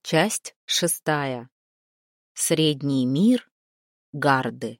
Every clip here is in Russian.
Часть 6. Средний мир. Гарды.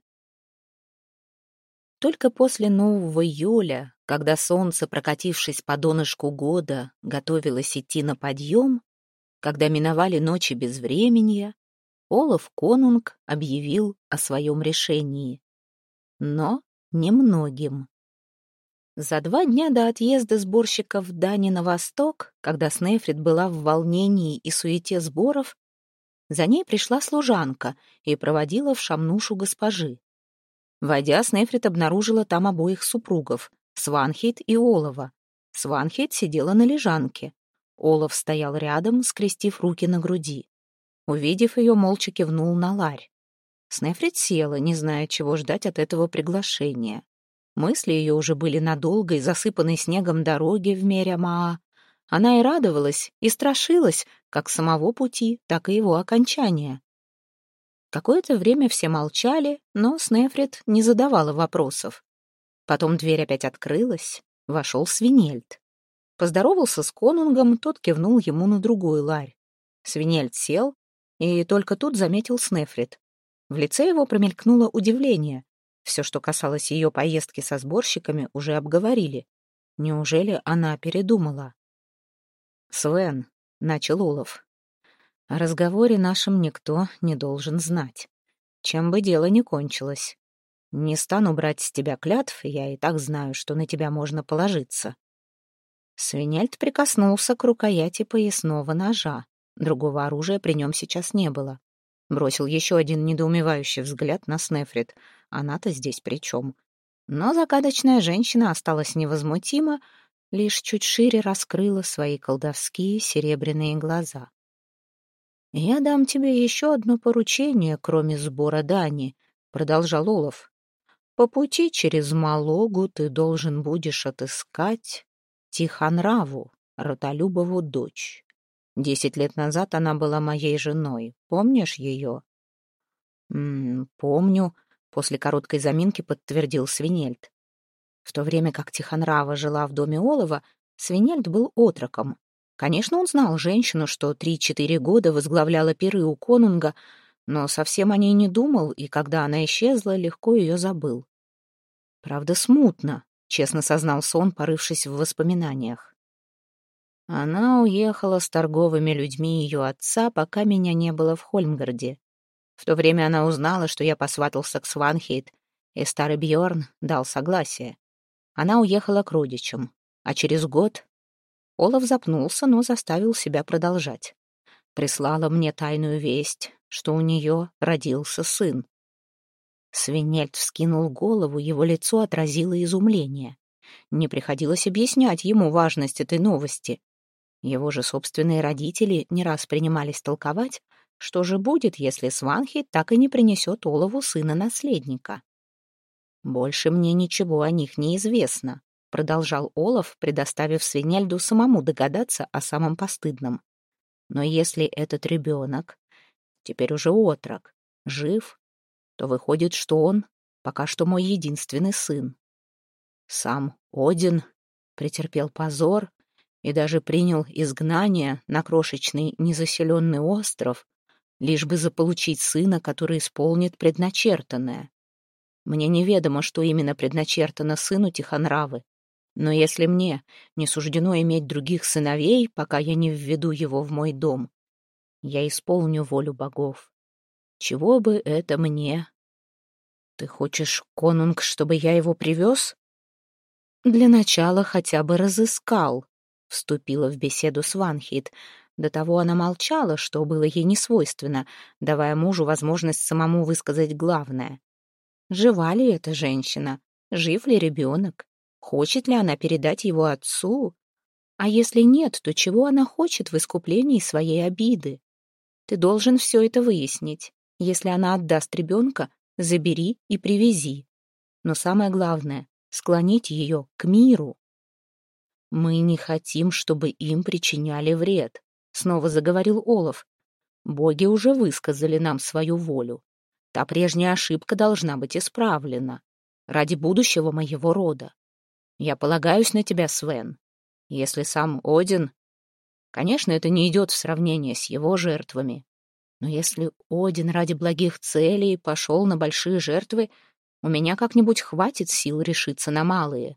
Только после нового июля, когда солнце, прокатившись по донышку года, готовилось идти на подъем, когда миновали ночи безвременья, Олаф Конунг объявил о своем решении. Но немногим. За 2 дня до отъезда сборщиков дани на восток, когда Снефрит была в волнении и суете сборов, за ней пришла служанка и проводила в шамнушу госпожи. Войдя, Снефрит обнаружила там обоих супругов, Сванхейт и Олова. Сванхейт сидела на лежанке. Олаф стоял рядом, скрестив руки на груди. Увидев ее, молча кивнул на ларь. Снефрит села, не зная, чего ждать от этого приглашения. Мысли ее уже были на долгой, засыпанной снегом дороге в Меря-Маа. Она и радовалась, и страшилась как самого пути, так и его окончания. Какое-то время все молчали, но Снефрит не задавала вопросов. Потом дверь опять открылась, вошел Свинельд. Поздоровался с конунгом, тот кивнул ему на другой ларь. Свинельд сел и только тут заметил Снефрит. В лице его промелькнуло удивление. Все, что касалось ее поездки со сборщиками, уже обговорили. Неужели она передумала? «Свен», — начал Олаф, — «о разговоре нашем никто не должен знать. Чем бы дело ни кончилось. Не стану брать с тебя клятв, я и так знаю, что на тебя можно положиться». Свинельд прикоснулся к рукояти поясного ножа. Другого оружия при нем сейчас не было. Бросил еще один недоумевающий взгляд на Снефрит. Она-то здесь при чем? Но загадочная женщина осталась невозмутима, лишь чуть шире раскрыла свои колдовские серебряные глаза. «Я дам тебе еще одно поручение, кроме сбора дани», — продолжал Олаф. «По пути через Малогу ты должен будешь отыскать Тихонраву, Ротолюбову дочь. 10 лет назад она была моей женой. Помнишь ее?» «Помню», — после короткой заминки подтвердил Свинельд. В то время как Тихонрава жила в доме Олова, Свинельд был отроком. Конечно, он знал женщину, что 3-4 года возглавляла пиры у конунга, но совсем о ней не думал, и когда она исчезла, легко ее забыл. Правда, смутно, честно сознался он, порывшись в воспоминаниях. Она уехала с торговыми людьми ее отца, пока меня не было в Хольмгарде. В то время она узнала, что я посватался к Сванхейт, и старый Бьорн дал согласие. Она уехала к родичам, а через год... Олаф запнулся, но заставил себя продолжать. Прислала мне тайную весть, что у нее родился сын. Свинельд вскинул голову, его лицо отразило изумление. Не приходилось объяснять ему важность этой новости. Его же собственные родители не раз принимались толковать, что же будет, если Сванхейт так и не принесет Олафу сына-наследника. «Больше мне ничего о них не известно», — продолжал Олаф, предоставив Свинельду самому догадаться о самом постыдном. «Но если этот ребенок, теперь уже отрок, жив, то выходит, что он пока что мой единственный сын. Сам Один претерпел позор и даже принял изгнание на крошечный незаселенный остров, лишь бы заполучить сына, который исполнит предначертанное. Мне неведомо, что именно предначертано сыну Тихонравы, но если мне не суждено иметь других сыновей, пока я не введу его в мой дом, я исполню волю богов. Чего бы это мне? Ты хочешь, конунг, чтобы я его привез? Для начала хотя бы разыскал, вступила в беседу Сванхейт. До того она молчала, что было ей несвойственно, давая мужу возможность самому высказать главное. Жива ли эта женщина? Жив ли ребенок? Хочет ли она передать его отцу? А если нет, то чего она хочет в искуплении своей обиды? Ты должен все это выяснить. Если она отдаст ребенка, забери и привези. Но самое главное — склонить ее к миру. «Мы не хотим, чтобы им причиняли вред», — снова заговорил Олаф. «Боги уже высказали нам свою волю. Та прежняя ошибка должна быть исправлена. Ради будущего моего рода. Я полагаюсь на тебя, Свен. Если сам Один...» Конечно, это не идет в сравнение с его жертвами. Но если Один ради благих целей пошел на большие жертвы, у меня как-нибудь хватит сил решиться на малые.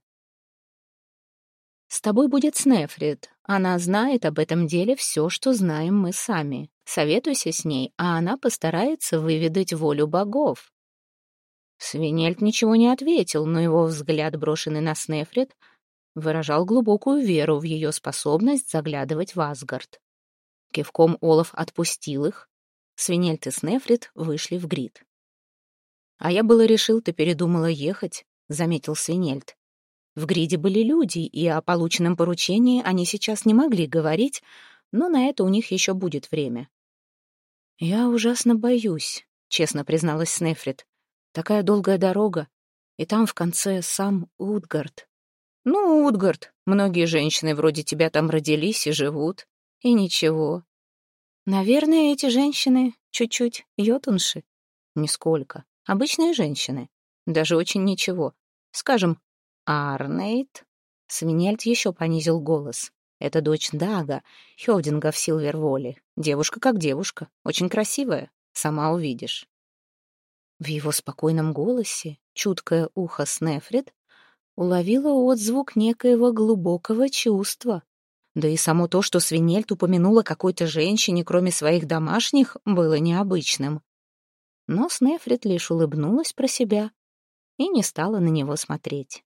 С тобой будет Снефрит. Она знает об этом деле все, что знаем мы сами. Советуйся с ней, а она постарается выведать волю богов. Свинельд ничего не ответил, но его взгляд, брошенный на Снефрит, выражал глубокую веру в ее способность заглядывать в Асгард. Кивком Олаф отпустил их. Свинельд и Снефрит вышли в грид. «А я было решил, ты передумала ехать», — заметил Свинельд. В гриде были люди, и о полученном поручении они сейчас не могли говорить, но на это у них еще будет время. «Я ужасно боюсь», — честно призналась Снефрит. «Такая долгая дорога, и там в конце сам Утгард». «Ну, Утгард, многие женщины вроде тебя там родились и живут, и ничего». «Наверное, эти женщины чуть-чуть йотунши». «Нисколько. Обычные женщины. Даже очень ничего. Скажем, Арнейд». Свинельд еще понизил голос. «Это дочь Дага, Хёвдинга в Силверволе. Девушка как девушка, очень красивая, сама увидишь». В его спокойном голосе чуткое ухо Снефрит уловило отзвук некоего глубокого чувства. Да и само то, что Свинельд упомянула какой-то женщине, кроме своих домашних, было необычным. Но Снефрит лишь улыбнулась про себя и не стала на него смотреть.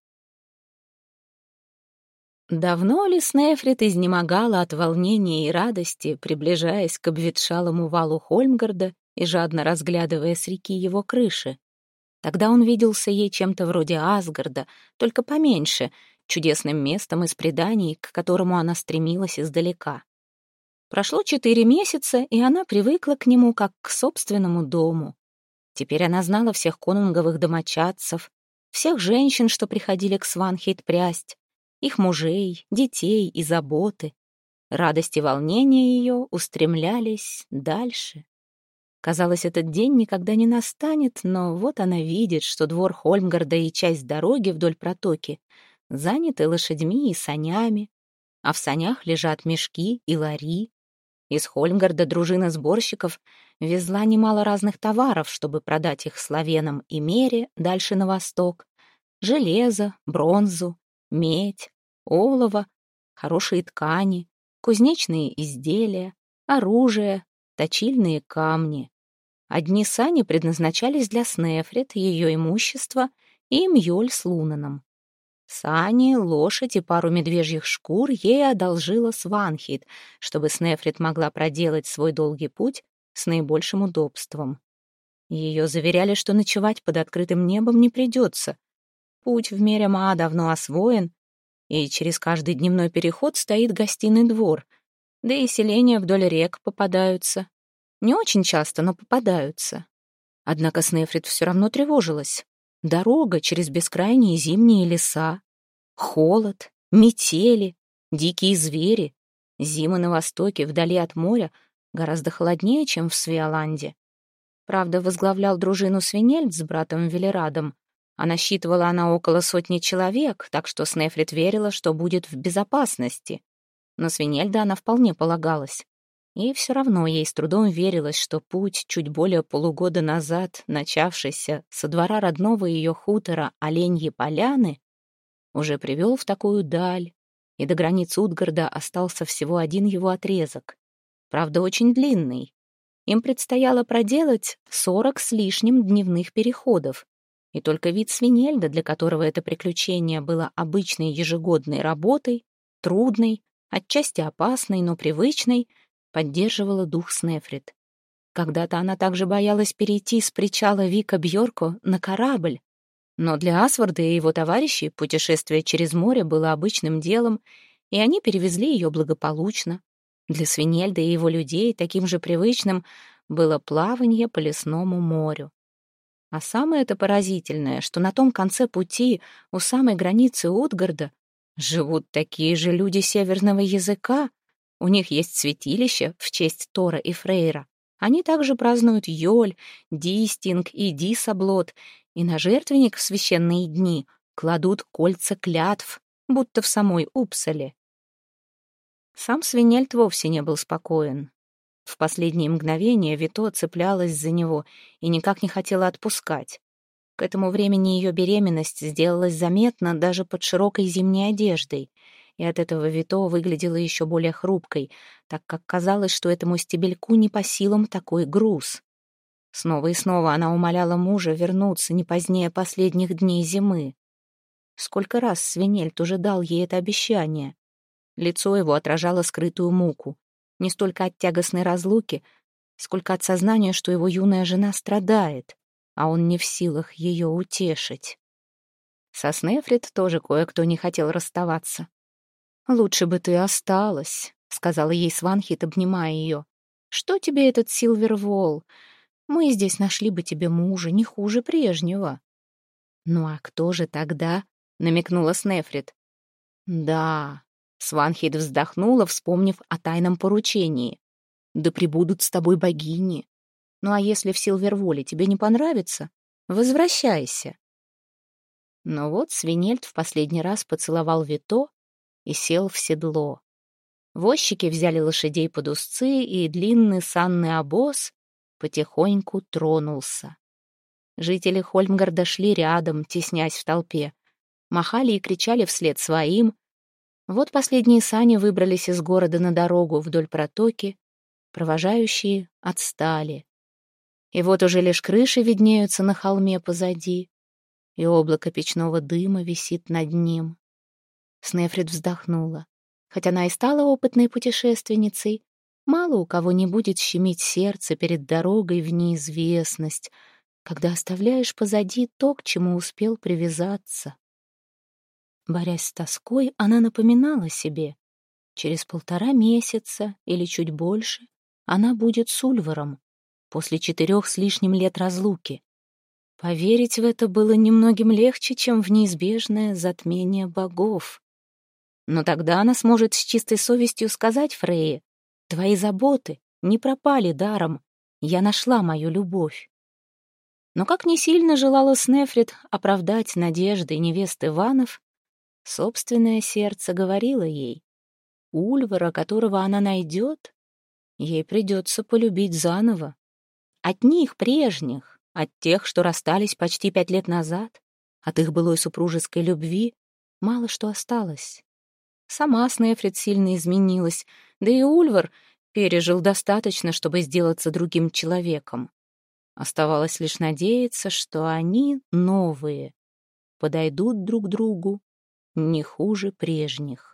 Давно ли Снефрит изнемогала от волнения и радости, приближаясь к обветшалому валу Хольмгарда и жадно разглядывая с реки его крыши? Тогда он виделся ей чем-то вроде Асгарда, только поменьше, чудесным местом из преданий, к которому она стремилась издалека. Прошло 4 месяца, и она привыкла к нему как к собственному дому. Теперь она знала всех конунговых домочадцев, всех женщин, что приходили к Сванхейт прясть, их мужей, детей и заботы. Радость и волнение ее устремлялись дальше. Казалось, этот день никогда не настанет, но вот она видит, что двор Хольмгарда и часть дороги вдоль протоки заняты лошадьми и санями, а в санях лежат мешки и лари. Из Хольмгарда дружина сборщиков везла немало разных товаров, чтобы продать их славянам и мере дальше на восток. Железо, бронзу, медь, олово, хорошие ткани, кузнечные изделия, оружие, точильные камни. Одни сани предназначались для Снефрит, ее имущества, и Мьёль с Лунаном. Сани, лошадь и пару медвежьих шкур ей одолжила Сванхейт, чтобы Снефрит могла проделать свой долгий путь с наибольшим удобством. Ее заверяли, что ночевать под открытым небом не придется. Путь в Меремаа давно освоен, и через каждый дневной переход стоит гостиный двор, да и селения вдоль рек попадаются. Не очень часто, но попадаются. Однако Снефрит все равно тревожилась. Дорога через бескрайние зимние леса, холод, метели, дикие звери. Зимы на востоке, вдали от моря, гораздо холоднее, чем в Свеоланде. Правда, возглавлял дружину Свинельд с братом Велерадом, а насчитывала она около 100 человек, так что Снефрит верила, что будет в безопасности. На Свинельда она вполне полагалась. И все равно ей с трудом верилось, что путь, чуть более полугода назад начавшийся со двора родного ее хутора Оленьи Поляны, уже привел в такую даль, и до границ Утгарда остался всего один его отрезок. Правда, очень длинный. Им предстояло проделать 40 с лишним дневных переходов, и только вид Свинельда, для которого это приключение было обычной ежегодной работой, трудной, отчасти опасной, но привычной, поддерживала дух Снефрит. Когда-то она также боялась перейти с причала Вика Бьорко на корабль, но для Асварда и его товарищей путешествие через море было обычным делом, и они перевезли ее благополучно. Для Свинельда и его людей таким же привычным было плавание по лесному морю. А самое-то поразительное, что на том конце пути, у самой границы Утгарда, живут такие же люди северного языка. У них есть святилище в честь Тора и Фрейра. Они также празднуют Йоль, Дистинг и Дисаблот, и на жертвенник в священные дни кладут кольца клятв, будто в самой Упсале. Сам Свинельд вовсе не был спокоен. В последние мгновения Вито цеплялась за него и никак не хотела отпускать. К этому времени ее беременность сделалась заметна даже под широкой зимней одеждой, и от этого Вито выглядела еще более хрупкой, так как казалось, что этому стебельку не по силам такой груз. Снова и снова она умоляла мужа вернуться не позднее последних дней зимы. Сколько раз Свинельд уже дал ей это обещание. Лицо его отражало скрытую муку, не столько от тягостной разлуки, сколько от сознания, что его юная жена страдает, а он не в силах ее утешить. Со Снефрит тоже кое-кто не хотел расставаться. «Лучше бы ты осталась», — сказала ей Сванхит, обнимая ее. «Что тебе этот Силвервол? Мы здесь нашли бы тебе мужа, не хуже прежнего». «Ну а кто же тогда?» — намекнула Снефрит. «Да», — Сванхит вздохнула, вспомнив о тайном поручении. «Да пребудут с тобой богини. Ну а если в Силверволе тебе не понравится, возвращайся». Но вот Свинельд в последний раз поцеловал Вито и сел в седло. Возчики взяли лошадей под узцы, и длинный санный обоз потихоньку тронулся. Жители Хольмгарда шли рядом, теснясь в толпе, махали и кричали вслед своим. Вот последние сани выбрались из города на дорогу вдоль протоки, провожающие отстали. И вот уже лишь крыши виднеются на холме позади, и облако печного дыма висит над ним. Снефрит вздохнула. Хоть она и стала опытной путешественницей, мало у кого не будет щемить сердце перед дорогой в неизвестность, когда оставляешь позади то, к чему успел привязаться. Борясь с тоской, она напоминала себе: через 1,5 месяца или чуть больше она будет с Ульваром, после 4 с лишним лет разлуки. Поверить в это было немногим легче, чем в неизбежное затмение богов. Но тогда она сможет с чистой совестью сказать Фрейе: «Твои заботы не пропали даром, я нашла мою любовь». Но как не сильно желала Снефрит оправдать надежды невесты Ванов, собственное сердце говорило ей: Ульвара, которого она найдет, ей придется полюбить заново. От них, прежних, от тех, что расстались почти 5 лет назад, от их былой супружеской любви, мало что осталось. Сама Снефрит сильно изменилась, да и Ульвар пережил достаточно, чтобы сделаться другим человеком. Оставалось лишь надеяться, что они, новые, подойдут друг другу не хуже прежних.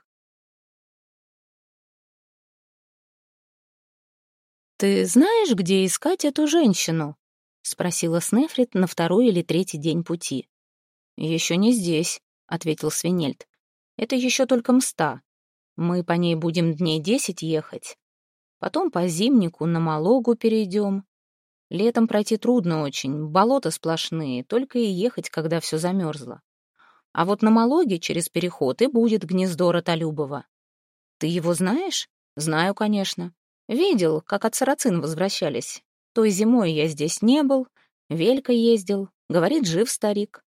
«Ты знаешь, где искать эту женщину?» — спросила Снефрит на 2-й или 3-й день пути. «Еще не здесь», — ответил Свинельд. «Это еще только мста. Мы по ней будем дней 10 ехать. Потом по Зимнику на Малогу перейдем. Летом пройти трудно очень, болота сплошные, только и ехать, когда все замерзло. А вот на Малоге через переход и будет гнездо Ротолюбова. Ты его знаешь?» «Знаю, конечно. Видел, как от сарацин возвращались. Той зимой я здесь не был, Велька ездил. Говорит, жив старик.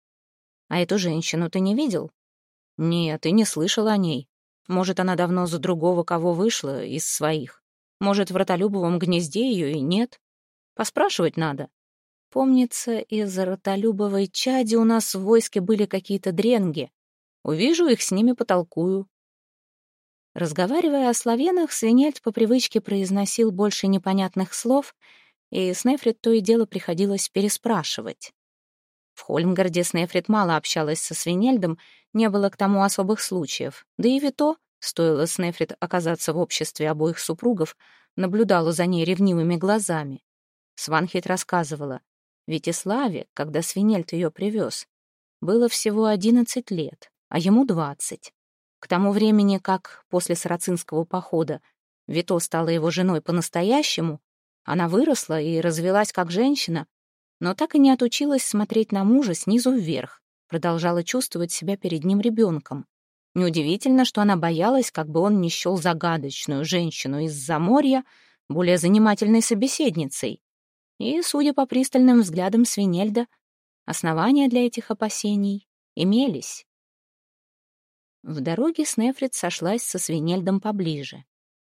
А эту женщину ты не видел?» «Нет, и не слышал о ней. Может, она давно за другого кого вышла из своих. Может, в Ротолюбовом гнезде ее и нет. Поспрашивать надо. Помнится, из Ротолюбовой чади у нас в войске были какие-то дренги. Увижу их, с ними потолкую». Разговаривая о славянах, Свинельд по привычке произносил больше непонятных слов, и Снефрит то и дело приходилось переспрашивать. В Хольмгарде Снефрит мало общалась со Свинельдом, не было к тому особых случаев, да и Вито, стоило Снефрит оказаться в обществе обоих супругов, наблюдала за ней ревнивыми глазами. Сванхит рассказывала: Витиславе, когда Свинельд ее привез, было всего 11 лет, а ему 20. К тому времени, как после сарацинского похода Вито стала его женой по-настоящему, она выросла и развелась как женщина, но так и не отучилась смотреть на мужа снизу вверх, продолжала чувствовать себя перед ним ребенком. Неудивительно, что она боялась, как бы он не счел загадочную женщину из Заморья более занимательной собеседницей. И, судя по пристальным взглядам Свинельда, основания для этих опасений имелись. В дороге Снефрит сошлась со Свинельдом поближе.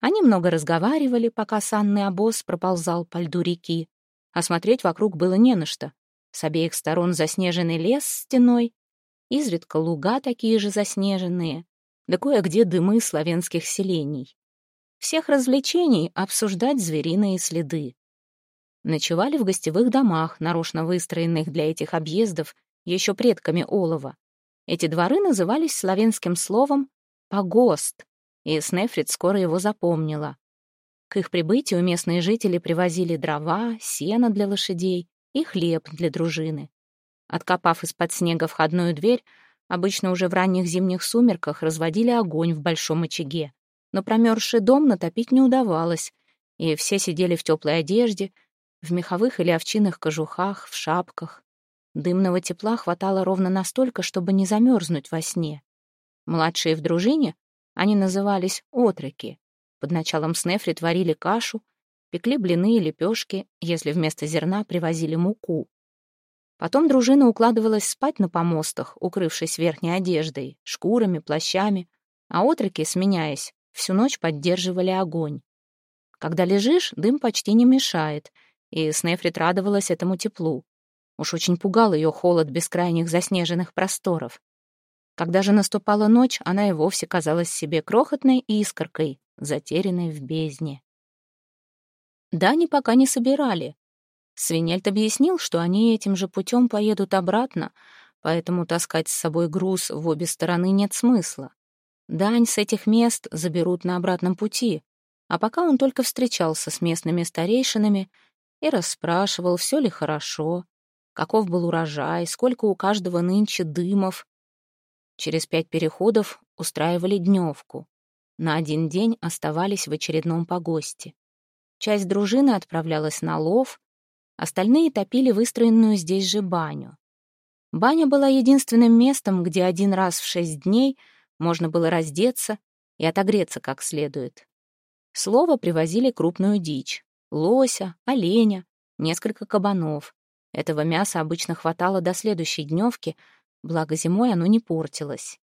Они много разговаривали, пока санный обоз проползал по льду реки, а смотреть вокруг было не на что. С обеих сторон заснеженный лес стеной, изредка луга такие же заснеженные, да кое-где дымы славянских селений. Всех развлечений — обсуждать звериные следы. Ночевали в гостевых домах, нарочно выстроенных для этих объездов еще предками олова. Эти дворы назывались славянским словом «погост», и Снефрит скоро его запомнила. К их прибытию местные жители привозили дрова, сено для лошадей и хлеб для дружины. Откопав из-под снега входную дверь, обычно уже в ранних зимних сумерках разводили огонь в большом очаге. Но промерзший дом натопить не удавалось, и все сидели в теплой одежде, в меховых или овчинных кожухах, в шапках. Дымного тепла хватало ровно настолько, чтобы не замерзнуть во сне. Младшие в дружине, они назывались отроки. Под началом Снефрит варили кашу, пекли блины и лепешки, если вместо зерна привозили муку. Потом дружина укладывалась спать на помостах, укрывшись верхней одеждой, шкурами, плащами, а отроки, сменяясь, всю ночь поддерживали огонь. Когда лежишь, дым почти не мешает, и Снефрит радовалась этому теплу. Уж очень пугал ее холод бескрайних заснеженных просторов. Когда же наступала ночь, она и вовсе казалась себе крохотной искоркой, затерянной в бездне. Дани пока не собирали. Свинельд объяснил, что они этим же путем поедут обратно, поэтому таскать с собой груз в обе стороны нет смысла. Дань с этих мест заберут на обратном пути, а пока он только встречался с местными старейшинами и расспрашивал, все ли хорошо, каков был урожай, сколько у каждого нынче дымов. Через 5 переходов устраивали дневку. На 1 день оставались в очередном погосте. Часть дружины отправлялась на лов, остальные топили выстроенную здесь же баню. Баня была единственным местом, где 1 раз в 6 дней можно было раздеться и отогреться как следует. С лова привозили крупную дичь — лося, оленя, несколько кабанов. Этого мяса обычно хватало до следующей дневки, благо зимой оно не портилось.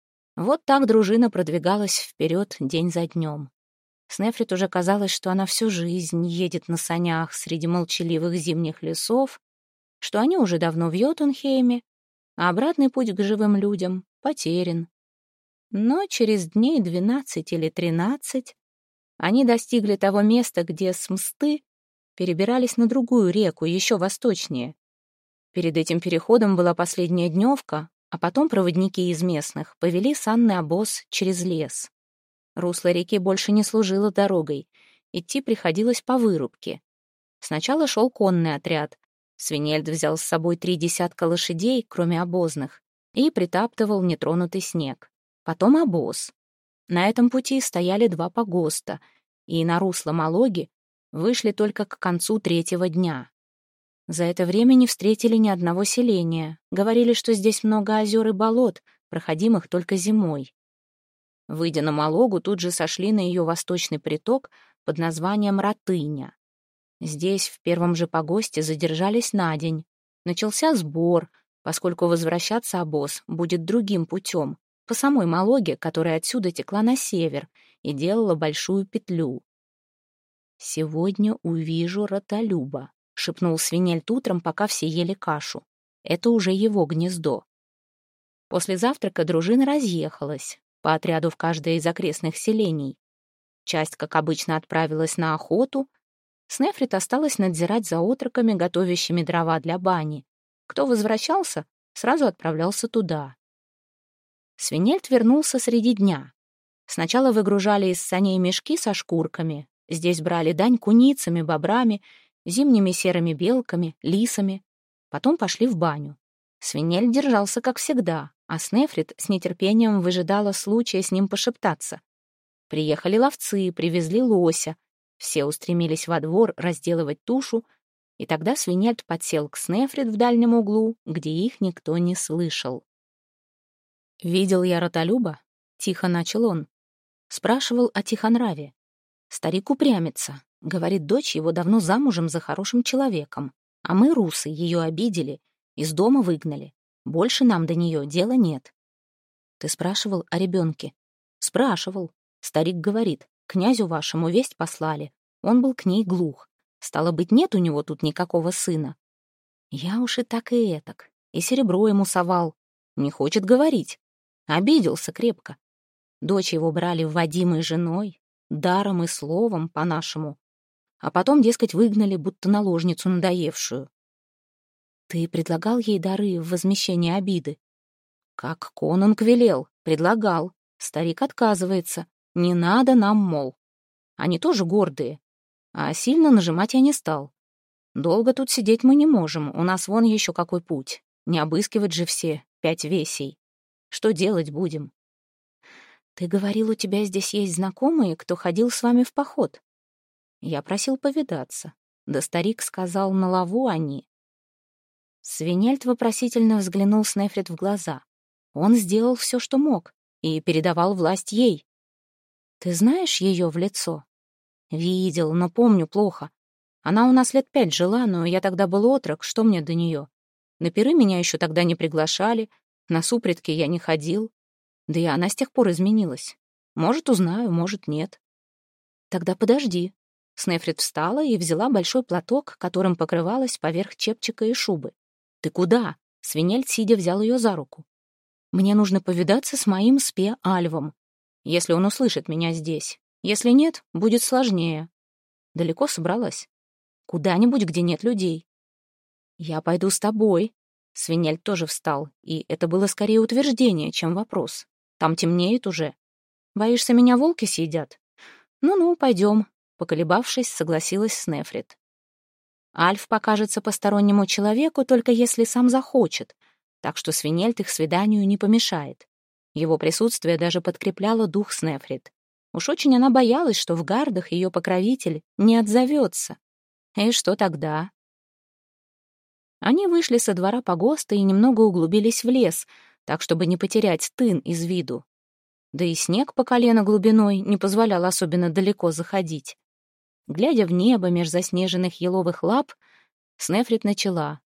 Вот так дружина продвигалась вперед день за днем. Снефрит уже казалось, что она всю жизнь едет на санях среди молчаливых зимних лесов, что они уже давно в Йотунхейме, а обратный путь к живым людям потерян. Но через дней 12 или 13 они достигли того места, где с Мсты перебирались на другую реку, еще восточнее. Перед этим переходом была последняя дневка, а потом проводники из местных повели санный обоз через лес. Русло реки больше не служило дорогой, идти приходилось по вырубке. Сначала шел конный отряд. Свинельд взял с собой 3 десятка лошадей, кроме обозных, и притаптывал нетронутый снег. Потом обоз. На этом пути стояли 2 погоста, и на русло Малоги вышли только к концу 3-го дня. За это время не встретили ни одного селения. Говорили, что здесь много озер и болот, проходимых только зимой. Выйдя на Малогу, тут же сошли на ее восточный приток под названием Ратыня. Здесь в первом же погосте задержались на день. Начался сбор, поскольку возвращаться обоз будет другим путем, по самой Малоге, которая отсюда текла на север и делала большую петлю. «Сегодня увижу Ротолюба», — шепнул Свинельд утром, пока все ели кашу. Это уже его гнездо. После завтрака дружина разъехалась, по отряду в каждое из окрестных селений. Часть, как обычно, отправилась на охоту. Снефрит осталась надзирать за отроками, готовящими дрова для бани. Кто возвращался, сразу отправлялся туда. Свинельд вернулся среди дня. Сначала выгружали из саней мешки со шкурками. Здесь брали дань куницами, бобрами, зимними серыми белками, лисами. Потом пошли в баню. Свинельд держался, как всегда, а Снефрит с нетерпением выжидала случая с ним пошептаться. Приехали ловцы, привезли лося. Все устремились во двор разделывать тушу, и тогда Свинельд подсел к Снефрит в дальнем углу, где их никто не слышал. «Видел я Ротолюба?» — тихо начал он. Спрашивал о Тихонраве. Старик упрямится. Говорит, дочь его давно замужем за хорошим человеком, а мы, русы, ее обидели, из дома выгнали. Больше нам до нее дела нет. Ты спрашивал о ребенке? Спрашивал. Старик говорит, князю вашему весть послали. Он был к ней глух. Стало быть, нет у него тут никакого сына. Я уж и так и этак. И серебро ему совал. Не хочет говорить. Обиделся крепко. Дочь его брали вводимой женой, даром и словом по-нашему. А потом, дескать, выгнали, будто наложницу надоевшую. Ты предлагал ей дары в возмещение обиды? Как конунг велел, предлагал. Старик отказывается. Не надо нам, мол. Они тоже гордые. А сильно нажимать я не стал. Долго тут сидеть мы не можем. У нас вон еще какой путь. Не обыскивать же все 5 весей. Что делать будем? Ты говорил, у тебя здесь есть знакомые, кто ходил с вами в поход. Я просил повидаться. Да старик сказал, на лаву они. Свинельд вопросительно взглянул Снефрит в глаза. Он сделал все, что мог, и передавал власть ей. Ты знаешь ее в лицо? Видел, но помню плохо. Она у нас лет 5 жила, но я тогда был отрок, что мне до нее? На пиры меня еще тогда не приглашали, на супритки я не ходил. Да и она с тех пор изменилась. Может, узнаю, может, нет. Тогда подожди. Снефрит встала и взяла большой платок, которым покрывалась поверх чепчика и шубы. Ты куда? Свинельд, сидя, взял ее за руку. Мне нужно повидаться с моим спе Альвом. Если он услышит меня здесь. Если нет, будет сложнее. Далеко собралась? Куда-нибудь, где нет людей. Я пойду с тобой. Свинельд тоже встал, и это было скорее утверждение, чем вопрос. Там темнеет уже. Боишься, меня волки съедят? Ну-ну, пойдем. Поколебавшись, согласилась Снефрит. Альф покажется постороннему человеку, только если сам захочет, так что Свинельд их свиданию не помешает. Его присутствие даже подкрепляло дух Снефрит. Уж очень она боялась, что в гардах ее покровитель не отзовется. И что тогда? Они вышли со двора погоста и немного углубились в лес, так, чтобы не потерять тын из виду. Да и снег по колено глубиной не позволял особенно далеко заходить. Глядя в небо меж заснеженных еловых лап, Снефрит начала.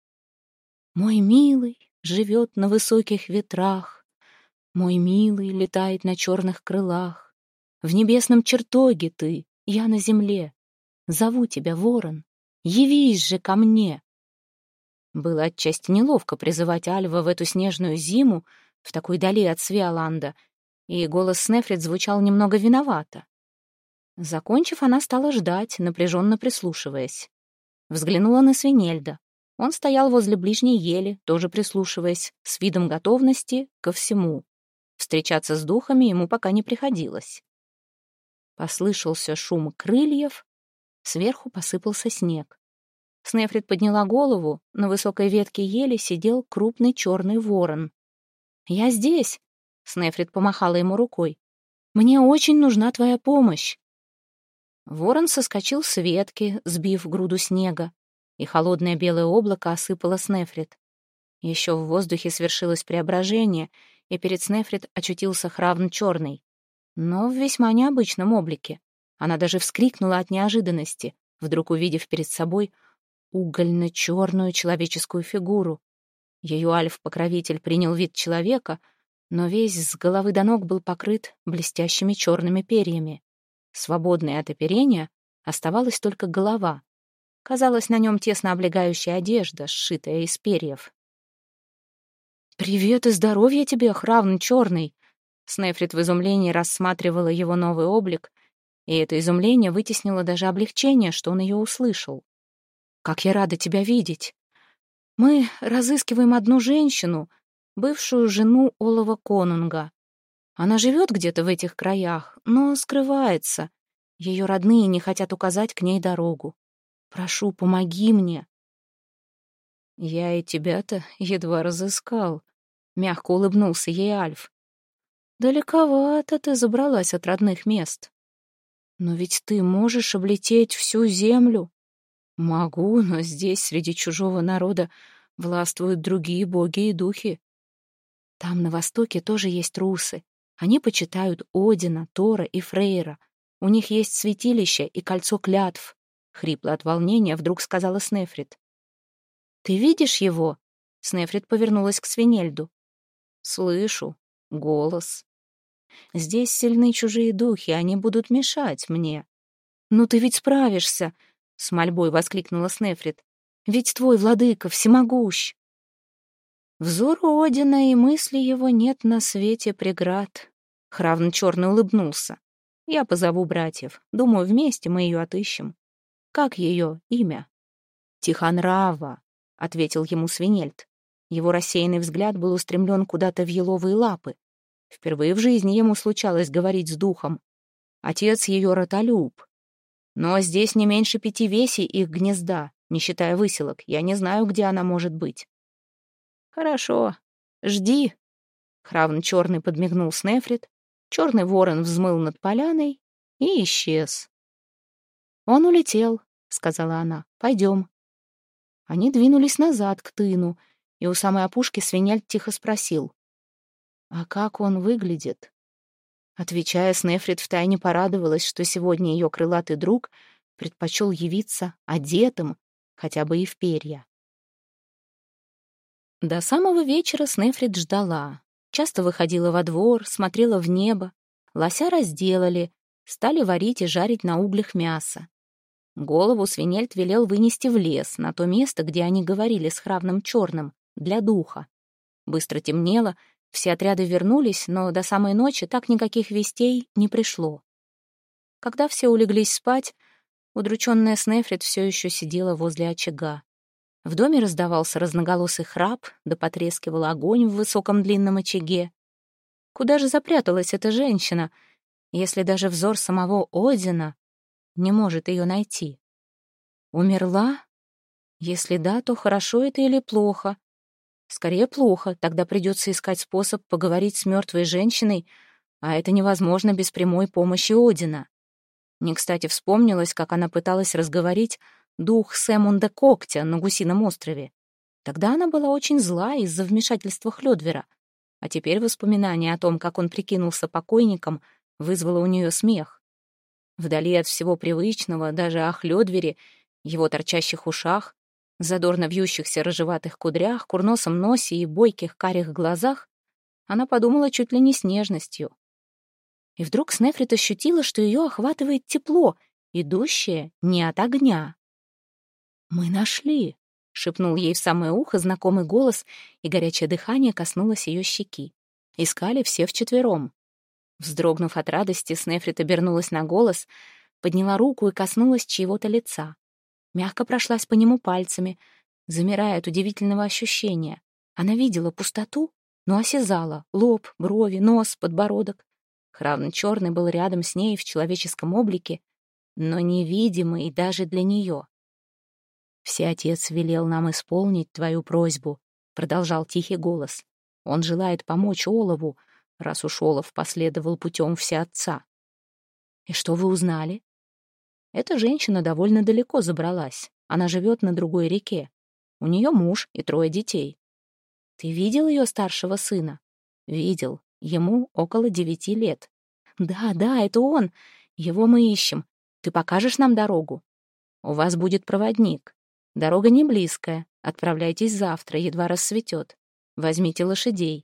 «Мой милый живет на высоких ветрах, мой милый летает на черных крылах. В небесном чертоге ты, я на земле. Зову тебя, ворон, явись же ко мне». Было отчасти неловко призывать Альва в эту снежную зиму, в такой дали от Свиоланда, и голос Снефрит звучал немного виновато. Закончив, она стала ждать, напряженно прислушиваясь. Взглянула на Свинельда. Он стоял возле ближней ели, тоже прислушиваясь, с видом готовности ко всему. Встречаться с духами ему пока не приходилось. Послышался шум крыльев, сверху посыпался снег. Снефрит подняла голову, на высокой ветке ели сидел крупный черный ворон. «Я здесь!» — Снефрит помахала ему рукой. «Мне очень нужна твоя помощь!» Ворон соскочил с ветки, сбив груду снега, и холодное белое облако осыпало Снефрит. Еще в воздухе свершилось преображение, и перед Снефрит очутился Хравн Черный. Но в весьма необычном облике. Она даже вскрикнула от неожиданности, вдруг увидев перед собой угольно-черную человеческую фигуру. Ее альф-покровитель принял вид человека, но весь с головы до ног был покрыт блестящими черными перьями. Свободной от оперения оставалась только голова. Казалось, на нем тесно облегающая одежда, сшитая из перьев. «Привет и здоровья тебе, Хравн Черный!» Снефрит в изумлении рассматривала его новый облик, и это изумление вытеснило даже облегчение, что он ее услышал. «Как я рада тебя видеть! Мы разыскиваем одну женщину, бывшую жену Олова Конунга. Она живет где-то в этих краях, но скрывается. Ее родные не хотят указать к ней дорогу. Прошу, помоги мне». «Я и тебя-то едва разыскал», — мягко улыбнулся ей Альф. «Далековато ты забралась от родных мест. Но ведь ты можешь облететь всю землю». «Могу, но здесь, среди чужого народа, властвуют другие боги и духи. Там, на востоке, тоже есть русы. Они почитают Одина, Тора и Фрейра. У них есть святилище и кольцо клятв», — хрипло от волнения вдруг сказала Снефрит. «Ты видишь его?» — Снефрит повернулась к Свинельду. «Слышу. Голос. Здесь сильны чужие духи, они будут мешать мне». «Ну ты ведь справишься!» — с мольбой воскликнула Снефрит. «Ведь твой владыка всемогущ!» Взору Одина и мысли его нет на свете преград. Хравн Черный улыбнулся. «Я позову братьев. Думаю, вместе мы ее отыщем. Как ее имя?» «Тихонрава», — ответил ему Свинельд. Его рассеянный взгляд был устремлен куда-то в еловые лапы. Впервые в жизни ему случалось говорить с духом. Отец ее Ротолюб. Но здесь не меньше 5 весей их гнезда, не считая выселок. Я не знаю, где она может быть. «Хорошо, жди». Хравн Черный подмигнул Снефрит. Черный ворон взмыл над поляной и исчез. «Он улетел», — сказала она. «Пойдем». Они двинулись назад к тыну, и у самой опушки Свинельд тихо спросил: «А как он выглядит?» Отвечая, Снефрит втайне порадовалась, что сегодня ее крылатый друг предпочел явиться одетым, хотя бы и в перья. До самого вечера Снефрит ждала. Часто выходила во двор, смотрела в небо. Лося разделали, стали варить и жарить на углях мясо. Голову Свинельд велел вынести в лес, на то место, где они говорили с Хравном Черным, для духа. Быстро темнело, все отряды вернулись, но до самой ночи так никаких вестей не пришло. Когда все улеглись спать, удрученная Снефрит все еще сидела возле очага. В доме раздавался разноголосый храп, да потрескивал огонь в высоком длинном очаге. Куда же запряталась эта женщина, если даже взор самого Одина не может ее найти? Умерла? Если да, то хорошо это или плохо? Скорее плохо, тогда придется искать способ поговорить с мертвой женщиной, а это невозможно без прямой помощи Одина. Не кстати вспомнилось, как она пыталась разговорить дух Сэмунда Когтя на Гусином острове. Тогда она была очень зла из-за вмешательства Хлёдвера, а теперь воспоминание о том, как он прикинулся покойником, вызвало у нее смех. Вдали от всего привычного, даже о Хлёдвере, его торчащих ушах, задорно вьющихся рыжеватых кудрях, курносом носе и бойких карих глазах, она подумала чуть ли не с нежностью. И вдруг Снефрит ощутила, что ее охватывает тепло, идущее не от огня. «Мы нашли», — шепнул ей в самое ухо знакомый голос, и горячее дыхание коснулось ее щеки. Искали все вчетвером. Вздрогнув от радости, Снефрит обернулась на голос, подняла руку и коснулась чьего-то лица. Мягко прошлась по нему пальцами, замирая от удивительного ощущения. Она видела пустоту, но осязала лоб, брови, нос, подбородок. Хравн Черный был рядом с ней в человеческом облике, но невидимый даже для нее. «Всеотец велел нам исполнить твою просьбу», — продолжал тихий голос. «Он желает помочь Олову, раз уж Олов последовал путем Всеотца». «И что вы узнали?» «Эта женщина довольно далеко забралась. Она живет на другой реке. У нее муж и 3 детей». «Ты видел ее старшего сына?» «Видел. Ему около 9 лет». «Да, да, это он. Его мы ищем. Ты покажешь нам дорогу?» «У вас будет проводник. Дорога не близкая. Отправляйтесь завтра, едва рассветет. Возьмите лошадей».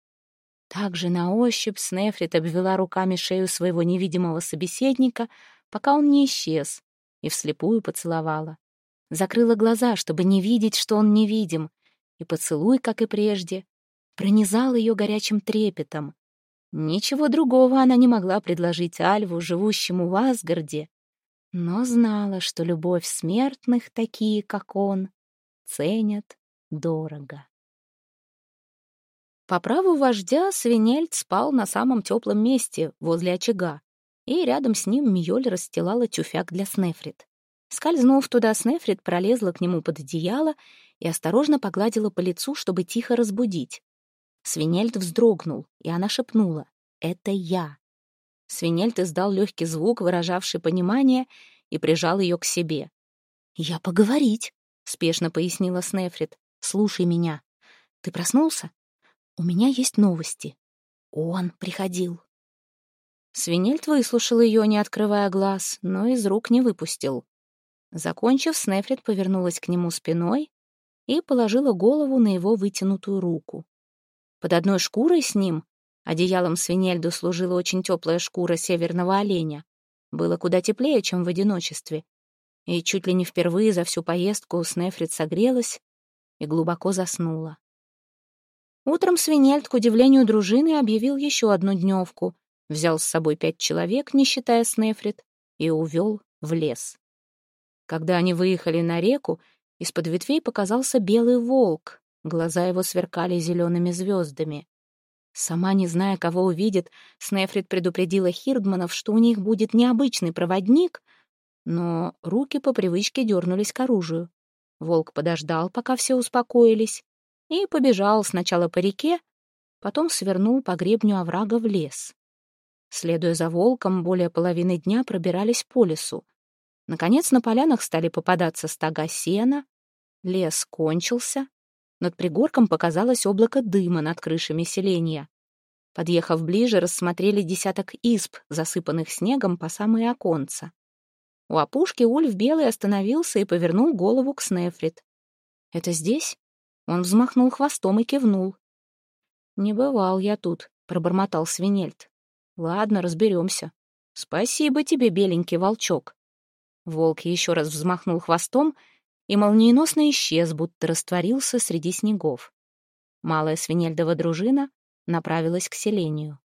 Также на ощупь Снефрит обвела руками шею своего невидимого собеседника, пока он не исчез, и вслепую поцеловала. Закрыла глаза, чтобы не видеть, что он невидим, и поцелуй, как и прежде, пронизал ее горячим трепетом. Ничего другого она не могла предложить Альву, живущему в Асгарде, но знала, что любовь смертных, такие, как он, ценят дорого. По праву вождя Свинельд спал на самом теплом месте, возле очага, и рядом с ним Мьёль расстилала тюфяк для Снефрит. Скользнув туда, Снефрит пролезла к нему под одеяло и осторожно погладила по лицу, чтобы тихо разбудить. Свинельд вздрогнул, и она шепнула: «Это я». Свинельд издал легкий звук, выражавший понимание, и прижал ее к себе. «Я поговорить», — спешно пояснила Снефрит. «Слушай меня. Ты проснулся? У меня есть новости. Он приходил». Свинельд выслушал ее, не открывая глаз, но из рук не выпустил. Закончив, Снефрит повернулась к нему спиной и положила голову на его вытянутую руку. Под одной шкурой с ним Одеялом свинельду служила очень теплая шкура северного оленя. Было куда теплее, чем в одиночестве. И чуть ли не впервые за всю поездку Снефрит согрелась и глубоко заснула. Утром свинельд, к удивлению дружины, объявил еще одну дневку, взял с собой 5 человек, не считая Снефрит, и увел в лес. Когда они выехали на реку, из-под ветвей показался белый волк, глаза его сверкали зелеными звездами. Сама не зная, кого увидит, Снефрит предупредила Хирдманов, что у них будет необычный проводник, но руки по привычке дернулись к оружию. Волк подождал, пока все успокоились, и побежал сначала по реке, потом свернул по гребню оврага в лес. Следуя за волком, более половины дня пробирались по лесу. Наконец на полянах стали попадаться стога сена, лес кончился, над пригорком показалось облако дыма над крышами селения. Подъехав ближе, рассмотрели десяток изб, засыпанных снегом по самые оконца. У опушки Ульф Белый остановился и повернул голову к Снефрит. «Это здесь?» Он взмахнул хвостом и кивнул. «Не бывал я тут», — пробормотал свинельд. «Ладно, разберемся. Спасибо тебе, беленький волчок». Волк еще раз взмахнул хвостом и молниеносно исчез, будто растворился среди снегов. Малая свинельдова дружина направилась к селению.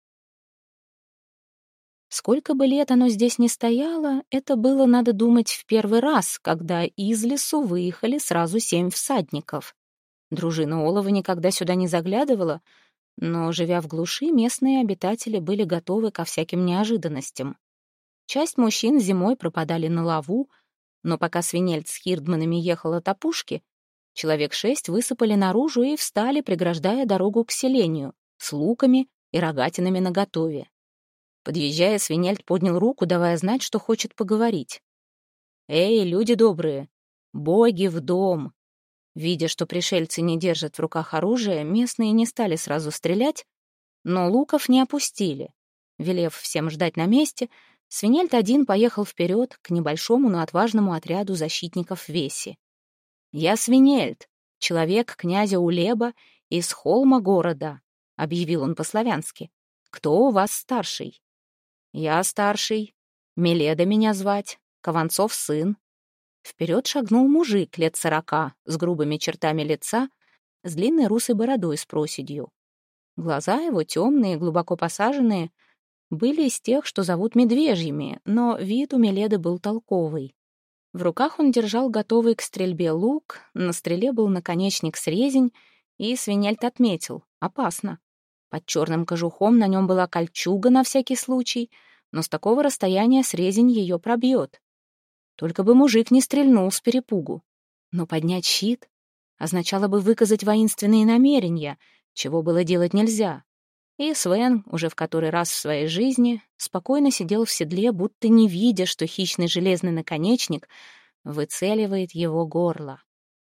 Сколько бы лет оно здесь ни стояло, это было, надо думать, в первый раз, когда из лесу выехали сразу 7 всадников. Дружина Олова никогда сюда не заглядывала, но, живя в глуши, местные обитатели были готовы ко всяким неожиданностям. Часть мужчин зимой пропадали на лову, но пока свинельд с хирдманами ехал от опушки, человек 6 высыпали наружу и встали, преграждая дорогу к селению, с луками и рогатинами наготове. Подъезжая, свинельд поднял руку, давая знать, что хочет поговорить. «Эй, люди добрые! Боги в дом!» Видя, что пришельцы не держат в руках оружие, местные не стали сразу стрелять, но луков не опустили. Велев всем ждать на месте, свинельд один поехал вперед к небольшому, но отважному отряду защитников Веси. «Я свинельд, человек князя Улеба из холма города», — объявил он по-славянски. «Кто у вас старший?» «Я старший. Меледа меня звать, Кованцов сын». Вперед шагнул мужик лет 40, с грубыми чертами лица, с длинной русой бородой с проседью. Глаза его, темные, глубоко посаженные, были из тех, что зовут медвежьими, но вид у Меледы был толковый. В руках он держал готовый к стрельбе лук, на стреле был наконечник с резень, и свинельд отметил — опасно. Под черным кожухом на нем была кольчуга на всякий случай, но с такого расстояния срезень ее пробьет. Только бы мужик не стрельнул с перепугу. Но поднять щит означало бы выказать воинственные намерения, чего было делать нельзя. И Свен, уже в который раз в своей жизни, спокойно сидел в седле, будто не видя, что хищный железный наконечник выцеливает его горло.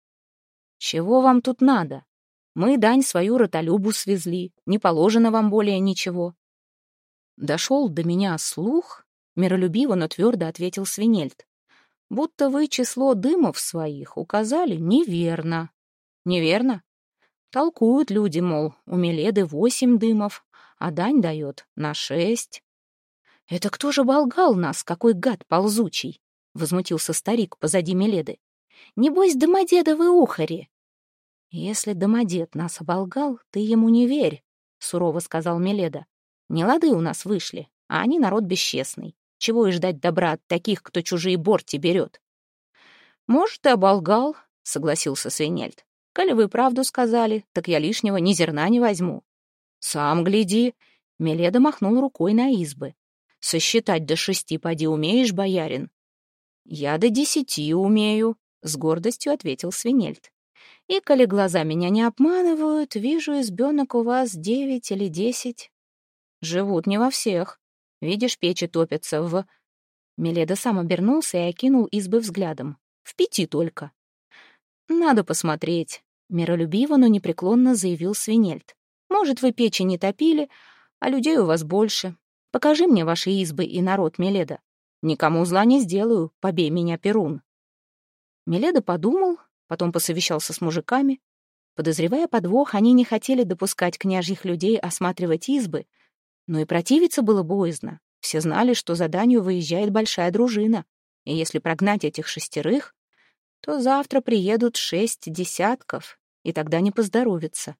«Чего вам тут надо? Мы дань свою ротолюбу свезли, не положено вам более ничего». «Дошел до меня слух», — миролюбиво, но твердо ответил свинельд, «будто вы число дымов своих указали неверно». «Неверно?» Толкуют люди, мол, у Меледы 8 дымов, а дань дает на 6. «Это кто же болгал нас, какой гад ползучий?» — возмутился старик позади Меледы. «Небось, домодедовы ухари». «Если домодед нас оболгал, ты ему не верь», — сурово сказал Меледа. «Не лады у нас вышли, а они народ бесчестный. Чего и ждать добра от таких, кто чужие борти берет?» «Может, и оболгал», — согласился свинельд. «Коли вы правду сказали, так я лишнего ни зерна не возьму». «Сам гляди», — Меледа махнул рукой на избы. «Сосчитать до 6 поди умеешь, боярин?» «Я до 10 умею», — с гордостью ответил свинельд. «И коли глаза меня не обманывают, вижу избенок у вас 9 или 10. Живут не во всех. Видишь, печи топятся в...» Меледа сам обернулся и окинул избы взглядом. «В 5 только». «Надо посмотреть», — миролюбиво, но непреклонно заявил свинельд. «Может, вы печи не топили, а людей у вас больше. Покажи мне ваши избы и народ, Меледа. Никому зла не сделаю, побей меня, Перун». Меледа подумал, потом посовещался с мужиками. Подозревая подвох, они не хотели допускать княжьих людей осматривать избы, но и противиться было боязно. Все знали, что за данью выезжает большая дружина, и если прогнать этих 6, то завтра приедут 6 десятков, и тогда не поздоровится.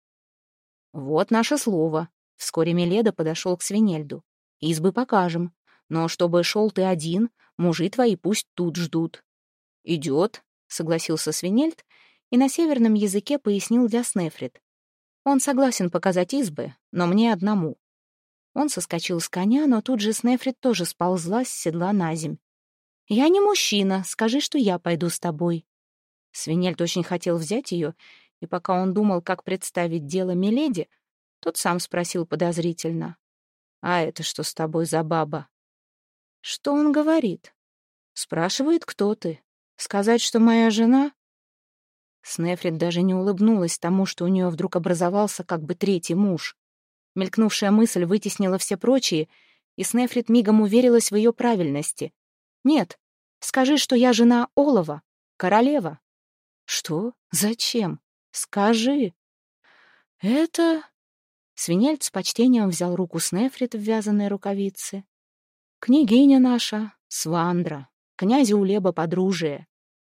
«Вот наше слово». Вскоре Меледа подошел к Свинельду. «Избы покажем, но чтобы шел ты один, мужи твои пусть тут ждут». «Идет», — согласился Свинельд, и на северном языке пояснил для Снефрит. «Он согласен показать избы, но мне одному». Он соскочил с коня, но тут же Снефрит тоже сползла с седла на земь. «Я не мужчина, скажи, что я пойду с тобой». Свинельд очень хотел взять ее, и пока он думал, как представить дело Меледи, тот сам спросил подозрительно. «А это что с тобой за баба?» «Что он говорит?» «Спрашивает, кто ты. Сказать, что моя жена?» Снефрит даже не улыбнулась тому, что у нее вдруг образовался как бы третий муж. Мелькнувшая мысль вытеснила все прочие, и Снефрит мигом уверилась в ее правильности. «Нет, скажи, что я жена Олова, королева». «Что? Зачем? Скажи». «Это...» Свинельд с почтением взял руку Снефрит в вязаной рукавице. «Княгиня наша, Свандра, князя Улеба подружие».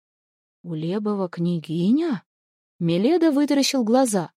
«Улебова княгиня?» Меледа вытаращил глаза.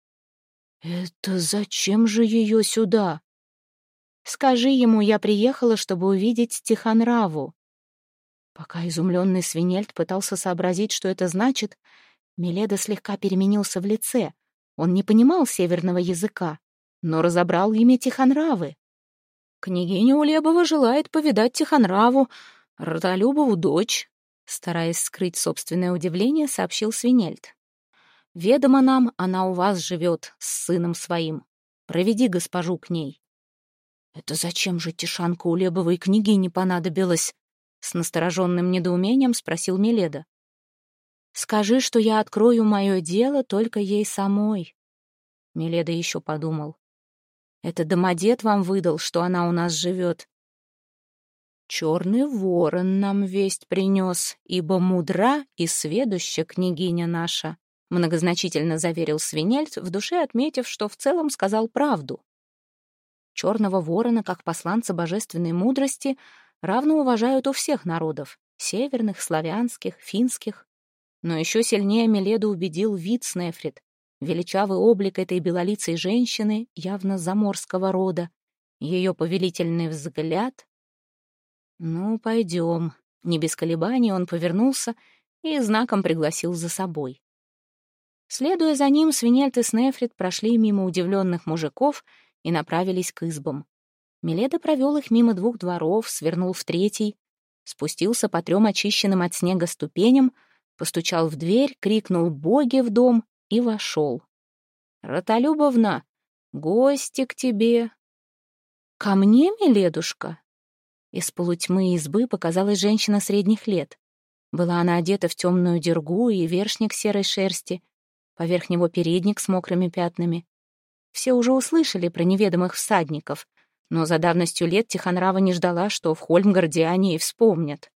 «Это зачем же ее сюда?» «Скажи ему, я приехала, чтобы увидеть Тихонраву». Пока изумленный Свинельд пытался сообразить, что это значит, Меледа слегка переменился в лице. Он не понимал северного языка, но разобрал имя Тихонравы. «Княгиня Улебова желает повидать Тихонраву, Ротолюбову дочь», стараясь скрыть собственное удивление, сообщил Свинельд. «Ведомо нам, она у вас живет с сыном своим. Проведи госпожу к ней». «Это зачем же Тишанка Улебовой княгине понадобилась?» С настороженным недоумением спросил Меледа. «Скажи, что я открою мое дело только ей самой». Меледа еще подумал. «Это домодед вам выдал, что она у нас живет». «Черный ворон нам весть принес, ибо мудра и сведуща княгиня наша», многозначительно заверил Свинельд, в душе отметив, что в целом сказал правду. Черного ворона, как посланца божественной мудрости, равно уважают у всех народов — северных, славянских, финских. Но еще сильнее Меледу убедил вид Снефрит, величавый облик этой белолицей женщины, явно заморского рода, ее повелительный взгляд. «Ну, пойдем». Не без колебаний он повернулся и знаком пригласил за собой. Следуя за ним, Свинельд и Снефрит прошли мимо удивленных мужиков и направились к избам. Меледа провел их мимо 2 дворов, свернул в 3, спустился по 3 очищенным от снега ступеням, постучал в дверь, крикнул «Боги!» в дом и вошел. «Ротолюбовна, гости к тебе!» «Ко мне, миледушка?» Из полутьмы избы показалась женщина средних лет. Была она одета в темную дергу и вершник серой шерсти, поверх него передник с мокрыми пятнами. Все уже услышали про неведомых всадников, но за давностью лет Тихонрава не ждала, что в Хольмгарде о ней вспомнят.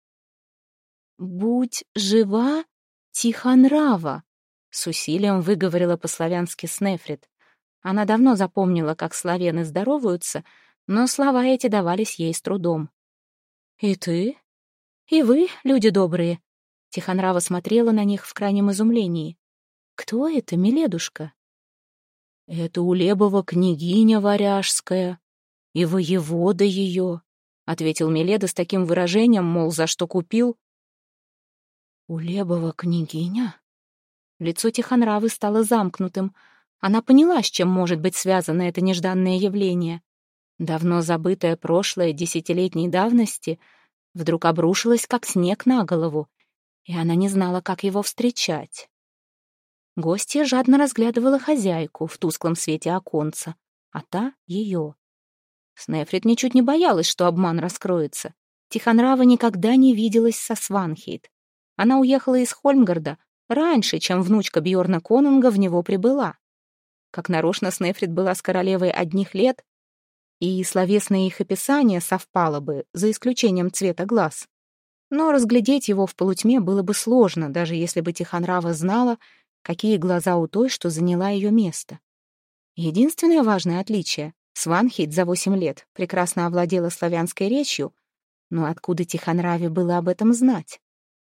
«Будь жива, Тихонрава!» — с усилием выговорила по-славянски Снефрит. Она давно запомнила, как славяны здороваются, но слова эти давались ей с трудом. «И ты? И вы, люди добрые?» Тихонрава смотрела на них в крайнем изумлении. «Кто это, миледушка?» «Это Улебова княгиня варяжская и воевода ее», — ответил Меледа с таким выражением, мол, за что купил. «Улебова княгиня?» Лицо Тихонравы стало замкнутым. Она поняла, с чем может быть связано это нежданное явление. Давно забытое прошлое 10-летней давности вдруг обрушилось, как снег на голову, и она не знала, как его встречать. Гостья жадно разглядывала хозяйку в тусклом свете оконца, а та — ее. Снефрит ничуть не боялась, что обман раскроется. Тихонрава никогда не виделась со Сванхейт. Она уехала из Хольмгарда раньше, чем внучка Бьорна Конунга в него прибыла. Как нарочно Снефрит была с королевой одних лет, и словесное их описание совпало бы, за исключением цвета глаз. Но разглядеть его в полутьме было бы сложно, даже если бы Тихонрава знала, какие глаза у той, что заняла ее место. Единственное важное отличие — Сванхейт за 8 лет прекрасно овладела славянской речью, но откуда Тихонраве было об этом знать?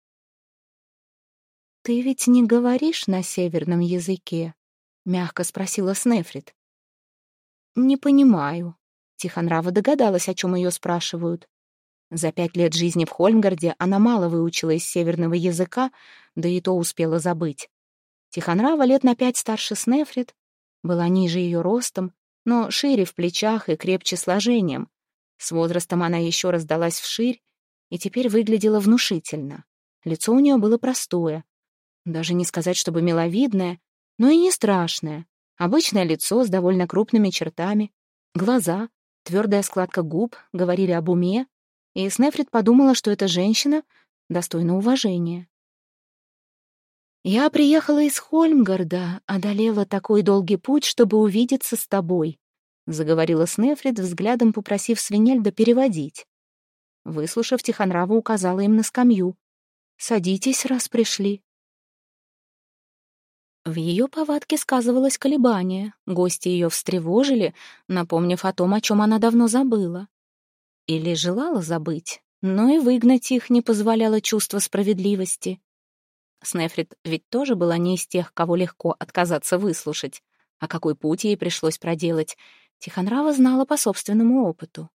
«Ты ведь не говоришь на северном языке?» — мягко спросила Снефрит. «Не понимаю». Тихонрава догадалась, о чем ее спрашивают. За 5 лет жизни в Хольмгарде она мало выучила из северного языка, да и то успела забыть. Тихонрава лет на 5 старше Снефрит, была ниже ее ростом, но шире в плечах и крепче сложением. С возрастом она еще раздалась вширь и теперь выглядела внушительно. Лицо у нее было простое, даже не сказать, чтобы миловидное, но и не страшное. Обычное лицо с довольно крупными чертами, глаза, твердая складка губ говорили об уме, и Снефрит подумала, что эта женщина достойна уважения. «Я приехала из Хольмгарда, одолела такой долгий путь, чтобы увидеться с тобой», заговорила Снефрит, взглядом попросив Свинельда переводить. Выслушав, Тихонрава указала им на скамью. «Садитесь, раз пришли». В ее повадке сказывалось колебание. Гости ее встревожили, напомнив о том, о чем она давно забыла. Или желала забыть, но и выгнать их не позволяло чувство справедливости. Снефрит ведь тоже была не из тех, кого легко отказаться выслушать. А какой путь ей пришлось проделать, Тихонрава знала по собственному опыту.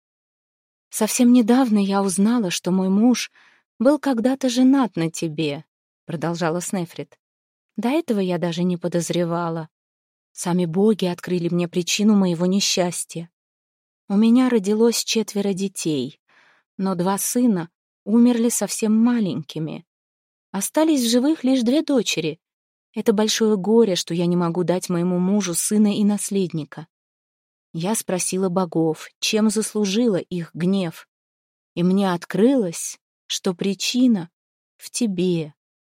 «Совсем недавно я узнала, что мой муж был когда-то женат на тебе», — продолжала Снефрит. «До этого я даже не подозревала. Сами боги открыли мне причину моего несчастья. У меня родилось 4 детей, но 2 сына умерли совсем маленькими. Остались в живых лишь 2 дочери. Это большое горе, что я не могу дать моему мужу сына и наследника. Я спросила богов, чем заслужила их гнев, и мне открылось, что причина в тебе».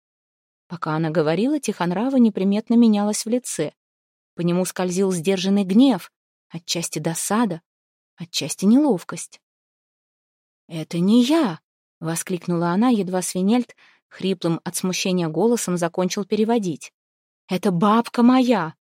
Пока она говорила, Тихонрава неприметно менялась в лице. По нему скользил сдержанный гнев, отчасти досада, отчасти неловкость. «Это не я!» — воскликнула она, едва Свинельд хриплым от смущения голосом закончил переводить. «Это бабка моя!»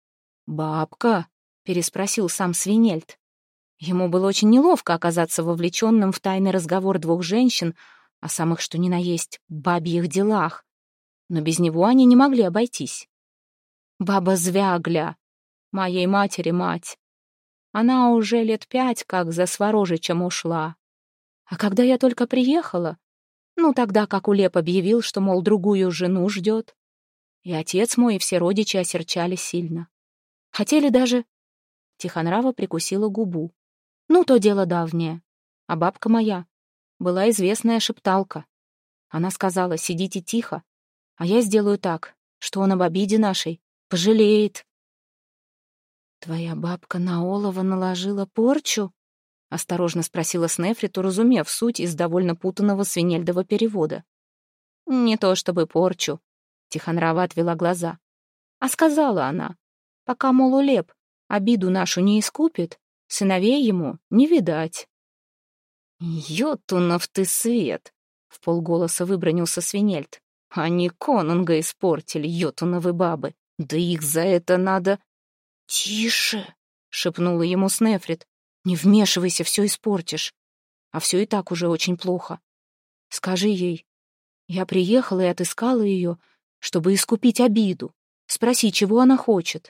«Бабка?» — переспросил сам Свинельд. Ему было очень неловко оказаться вовлеченным в тайный разговор 2 женщин о самых что ни на есть бабьих делах, но без него они не могли обойтись. «Баба Звягля, моей матери мать. Она уже лет 5 как за Сворожичем ушла. А когда я только приехала, тогда как Улеп объявил, что, мол, другую жену ждет, и отец мой, и все родичи осерчали сильно. Хотели даже...» Тихонрава прикусила губу. То дело давнее. А бабка моя была известная шепталка. Она сказала: «Сидите тихо, а я сделаю так, что он об обиде нашей пожалеет». «Твоя бабка на олово наложила порчу?» — осторожно спросила Снефрит, уразумев суть из довольно путанного свинельдова перевода. «Не то чтобы порчу», — Тихонрава отвела глаза. «А сказала она, пока, мол, Улеп обиду нашу не искупит, сыновей ему не видать». «Йотунов ты свет!» — вполголоса выбранился Свинельд. «Они конунга испортили, йотуновы бабы. Да их за это надо...» «Тише!» — шепнула ему Снефрит. «Не вмешивайся, все испортишь. А все и так уже очень плохо. Скажи ей, я приехала и отыскала ее, чтобы искупить обиду. Спроси, чего она хочет».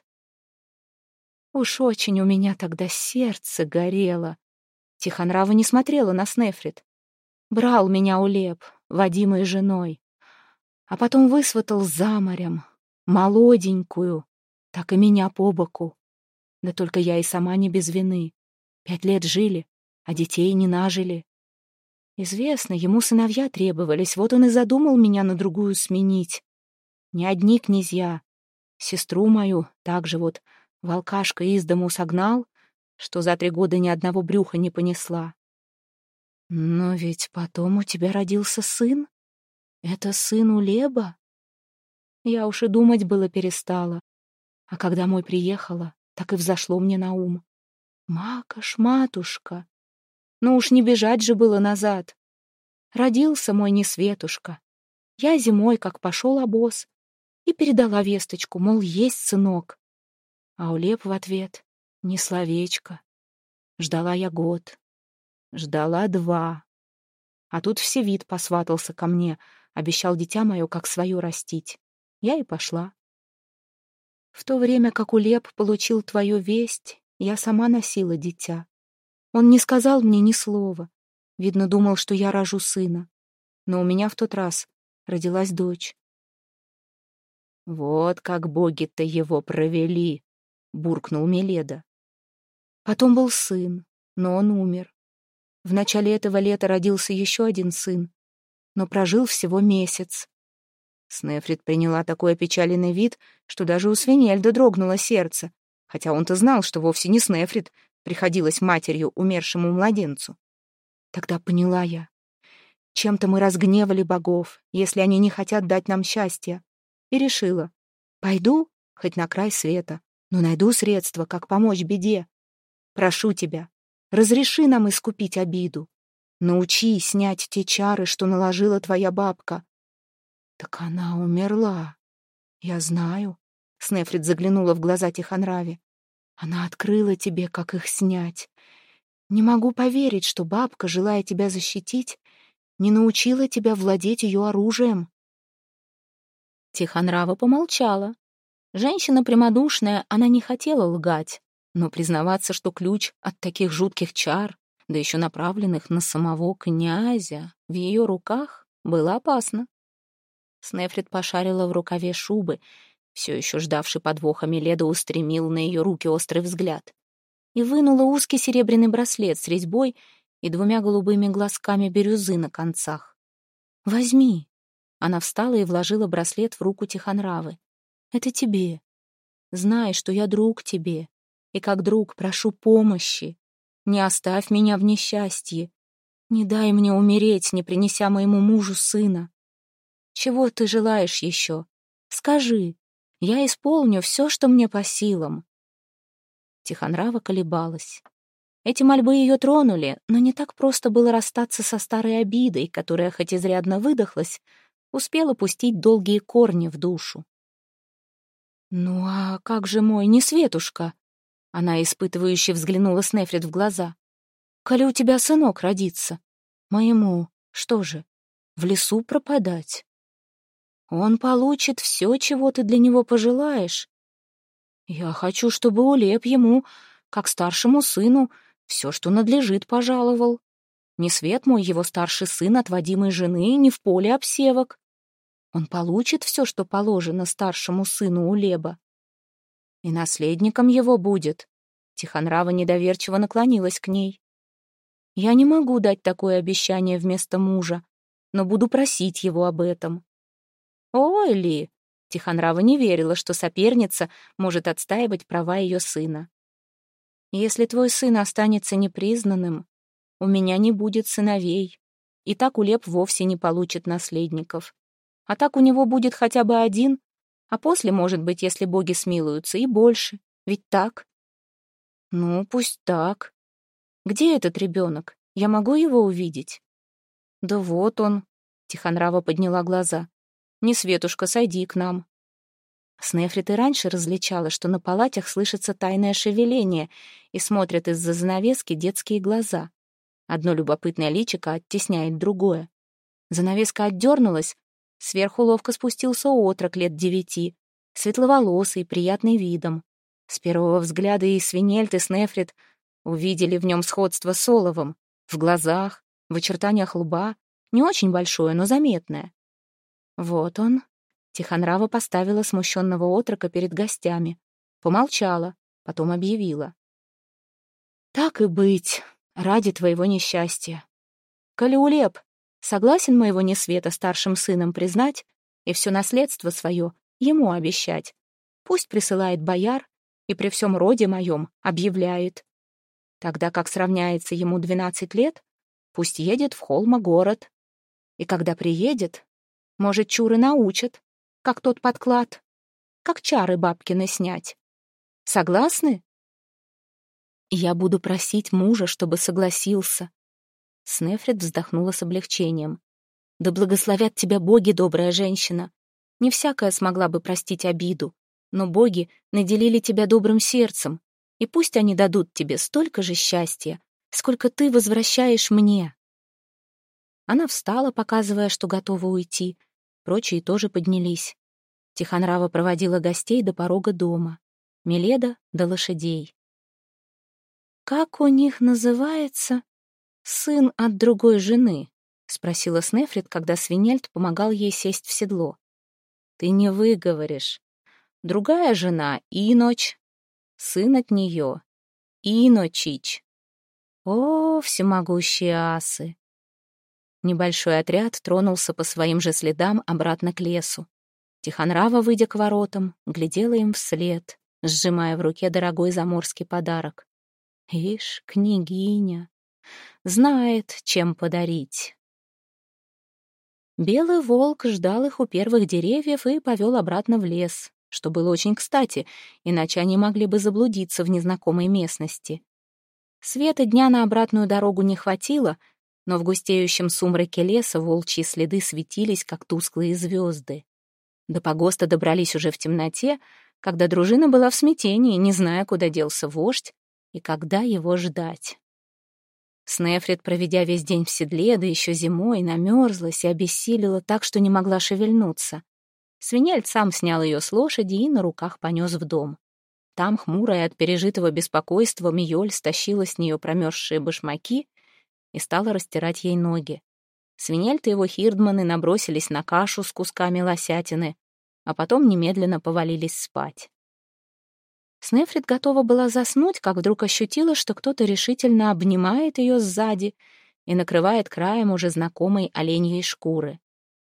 Уж очень у меня тогда сердце горело. Тихонрава не смотрела на Снефрит. Брал меня Улеп, водимой женой, а потом высватал за морем, молоденькую, так и меня по боку. Да только я и сама не без вины. 5 лет жили, а детей не нажили. Известно, ему сыновья требовались, вот он и задумал меня на другую сменить. Не одни князья. Сестру мою также вот волкашка из дому согнал, что за 3 года ни одного брюха не понесла. Но ведь потом у тебя родился сын. Это сын Улеба? Я уж и думать было перестала. А когда мой приехала, так и взошло мне на ум. Макаш, матушка, уж не бежать же было назад. Родился мой несветушка. Я зимой, как пошел обоз, и передала весточку, мол, есть сынок. А Улеп в ответ ни словечко. Ждала я год, ждала 2. А тут Всевид посватался ко мне, обещал дитя мое как свое растить. Я и пошла. В то время как Улеп получил твою весть, я сама носила дитя. Он не сказал мне ни слова. Видно, думал, что я рожу сына. Но у меня в тот раз родилась дочь. «Вот как боги-то его провели!» — буркнул Меледа. Потом был сын, но он умер. В начале этого лета родился еще один сын, но прожил всего месяц. Снефрит приняла такой опечаленный вид, что даже у Свинельда дрогнуло сердце, хотя он-то знал, что вовсе не Снефрит приходилась матерью умершему младенцу. Тогда поняла я, чем-то мы разгневали богов, если они не хотят дать нам счастья, и решила, пойду хоть на край света, но найду средства, как помочь беде. Прошу тебя, разреши нам искупить обиду. Научи снять те чары, что наложила твоя бабка. Так она умерла. Я знаю. Снефрит заглянула в глаза Тихонраве. Она открыла тебе, как их снять. Не могу поверить, что бабка, желая тебя защитить, не научила тебя владеть ее оружием. Тихонрава помолчала. Женщина прямодушная, она не хотела лгать, но признаваться, что ключ от таких жутких чар, да еще направленных на самого князя, в ее руках, было опасно. Снефрит пошарила в рукаве шубы, все еще ждавший подвоха Меледа устремил на ее руки острый взгляд и вынула узкий серебряный браслет с резьбой и 2 голубыми глазками бирюзы на концах. «Возьми». Она встала и вложила браслет в руку Тихонравы. «Это тебе. Знай, что я друг тебе, и как друг прошу помощи. Не оставь меня в несчастье. Не дай мне умереть, не принеся моему мужу сына. Чего ты желаешь еще? Скажи, я исполню все, что мне по силам». Тихонрава колебалась. Эти мольбы ее тронули, но не так просто было расстаться со старой обидой, которая, хоть изрядно выдохлась, успела пустить долгие корни в душу. «Ну а как же мой Несветушка?» Она испытывающе взглянула Снефрит в глаза. «Коли у тебя сынок родится, моему, что же, в лесу пропадать? Он получит все, чего ты для него пожелаешь. Я хочу, чтобы Улеп ему, как старшему сыну, все, что надлежит, пожаловал. Не свет мой его старший сын от водимой жены, не в поле обсевок. Он получит все, что положено старшему сыну Улеба. И наследником его будет». Тихонрава недоверчиво наклонилась к ней. «Я не могу дать такое обещание вместо мужа, но буду просить его об этом». «Ой ли!» Тихонрава не верила, что соперница может отстаивать права ее сына. «Если твой сын останется непризнанным, у меня не будет сыновей, и так Улеп вовсе не получит наследников. А так у него будет хотя бы один, а после, может быть, если боги смилуются, и больше. Ведь так?» «Ну, пусть так. Где этот ребенок? Я могу его увидеть?» «Да вот он», — Тихонрава подняла глаза. «Несветушка, сойди к нам». Снефрит и раньше различала, что на палатях слышится тайное шевеление и смотрят из-за занавески детские глаза. Одно любопытное личико оттесняет другое. Занавеска отдернулась, сверху ловко спустился отрок лет 9, светловолосый, приятный видом. С первого взгляда и Свинельд, и Снефрит увидели в нем сходство с Оловом. В глазах, в очертаниях лба, не очень большое, но заметное. Вот он. Тихонрава поставила смущенного отрока перед гостями. Помолчала, потом объявила. «Так и быть, ради твоего несчастья. Коли Улеп согласен моего Несвета старшим сыном признать и все наследство свое ему обещать, пусть присылает бояр и при всем роде моем объявляет. Тогда как сравняется ему 12 лет, пусть едет в Холма-город. И когда приедет, может, чуры научат, как тот подклад, как чары бабкины снять. Согласны?» «Я буду просить мужа, чтобы согласился». Снефрит вздохнула с облегчением. «Да благословят тебя боги, добрая женщина. Не всякая смогла бы простить обиду, но боги наделили тебя добрым сердцем, и пусть они дадут тебе столько же счастья, сколько ты возвращаешь мне». Она встала, показывая, что готова уйти. Прочие тоже поднялись. Тихонрава проводила гостей до порога дома. Миледа — до лошадей. «Как у них называется сын от другой жены?» — спросила Снефрит, когда Свинельд помогал ей сесть в седло. «Ты не выговоришь. Другая жена — Иночь, сын от нее — Иночич». «О, всемогущие асы!» Небольшой отряд тронулся по своим же следам обратно к лесу. Тихонрава, выйдя к воротам, глядела им вслед, сжимая в руке дорогой заморский подарок. Ишь, княгиня, знает, чем подарить. Белый волк ждал их у первых деревьев и повел обратно в лес, что было очень кстати, иначе они могли бы заблудиться в незнакомой местности. Света дня на обратную дорогу не хватило, но в густеющем сумраке леса волчьи следы светились, как тусклые звезды. До погоста добрались уже в темноте, когда дружина была в смятении, не зная, куда делся вождь и когда его ждать. Снефрит, проведя весь день в седле, да еще зимой, намерзлась и обессилила так, что не могла шевельнуться. Свинельд сам снял ее с лошади и на руках понес в дом. Там, хмурая от пережитого беспокойства, Миёль стащила с нее промерзшие башмаки и стала растирать ей ноги. Свинельд и его хирдманы набросились на кашу с кусками лосятины, а потом немедленно повалились спать. Снефрит готова была заснуть, как вдруг ощутила, что кто-то решительно обнимает ее сзади и накрывает краем уже знакомой оленьей шкуры.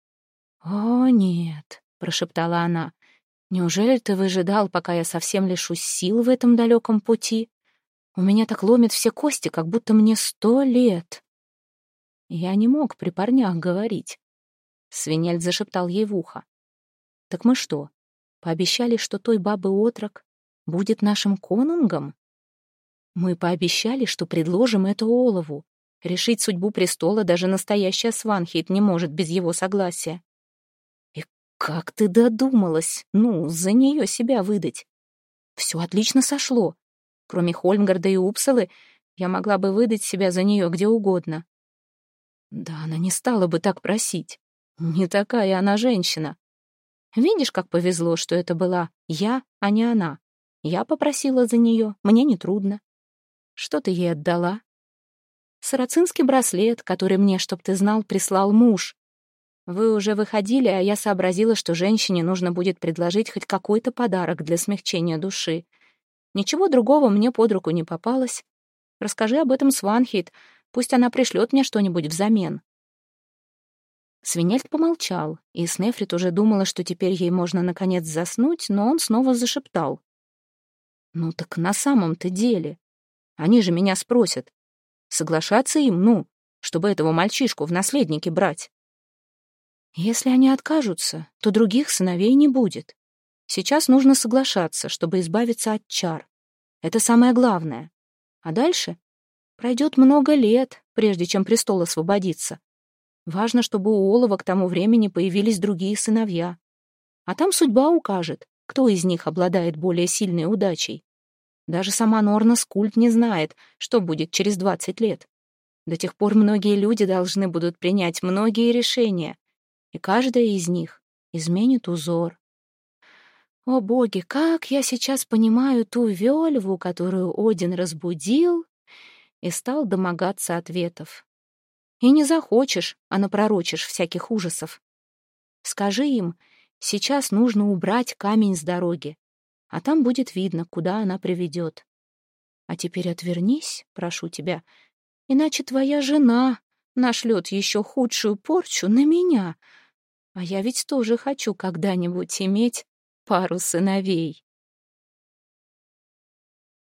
«О, нет», — прошептала она, — «неужели ты выжидал, пока я совсем лишусь сил в этом далеком пути? У меня так ломит все кости, как будто мне 100 лет». Я не мог при парнях говорить. Свинельд зашептал ей в ухо. «Так мы что, пообещали, что той бабы-отрок будет нашим конунгом? Мы пообещали, что предложим это Олову. Решить судьбу престола даже настоящая Сванхейт не может без его согласия. И как ты додумалась, за нее себя выдать? Все отлично сошло. Кроме Хольмгарда и Упсалы, я могла бы выдать себя за нее где угодно. Да она не стала бы так просить. Не такая она женщина. Видишь, как повезло, что это была я, а не она. Я попросила за нее, мне нетрудно. Что ты ей отдала? Сарацинский браслет, который мне, чтоб ты знал, прислал муж. Вы уже выходили, а я сообразила, что женщине нужно будет предложить хоть какой-то подарок для смягчения души. Ничего другого мне под руку не попалось. Расскажи об этом Сванхейт, пусть она пришлет мне что-нибудь взамен». Свинельд помолчал, и Снефрит уже думала, что теперь ей можно наконец заснуть, но он снова зашептал. «Ну так на самом-то деле. Они же меня спросят, соглашаться им, чтобы этого мальчишку в наследники брать. Если они откажутся, то других сыновей не будет. Сейчас нужно соглашаться, чтобы избавиться от чар. Это самое главное. А дальше пройдет много лет, прежде чем престол освободится. Важно, чтобы у Олова к тому времени появились другие сыновья. А там судьба укажет, кто из них обладает более сильной удачей. Даже сама Норна Скульд не знает, что будет через 20 лет. До тех пор многие люди должны будут принять многие решения, и каждая из них изменит узор. О боги, как я сейчас понимаю ту Вельву, которую Один разбудил и стал домогаться ответов. И не захочешь, а напророчишь всяких ужасов. Скажи им, сейчас нужно убрать камень с дороги, а там будет видно, куда она приведет. А теперь отвернись, прошу тебя, иначе твоя жена нашлет еще худшую порчу на меня, а я ведь тоже хочу когда-нибудь иметь пару сыновей.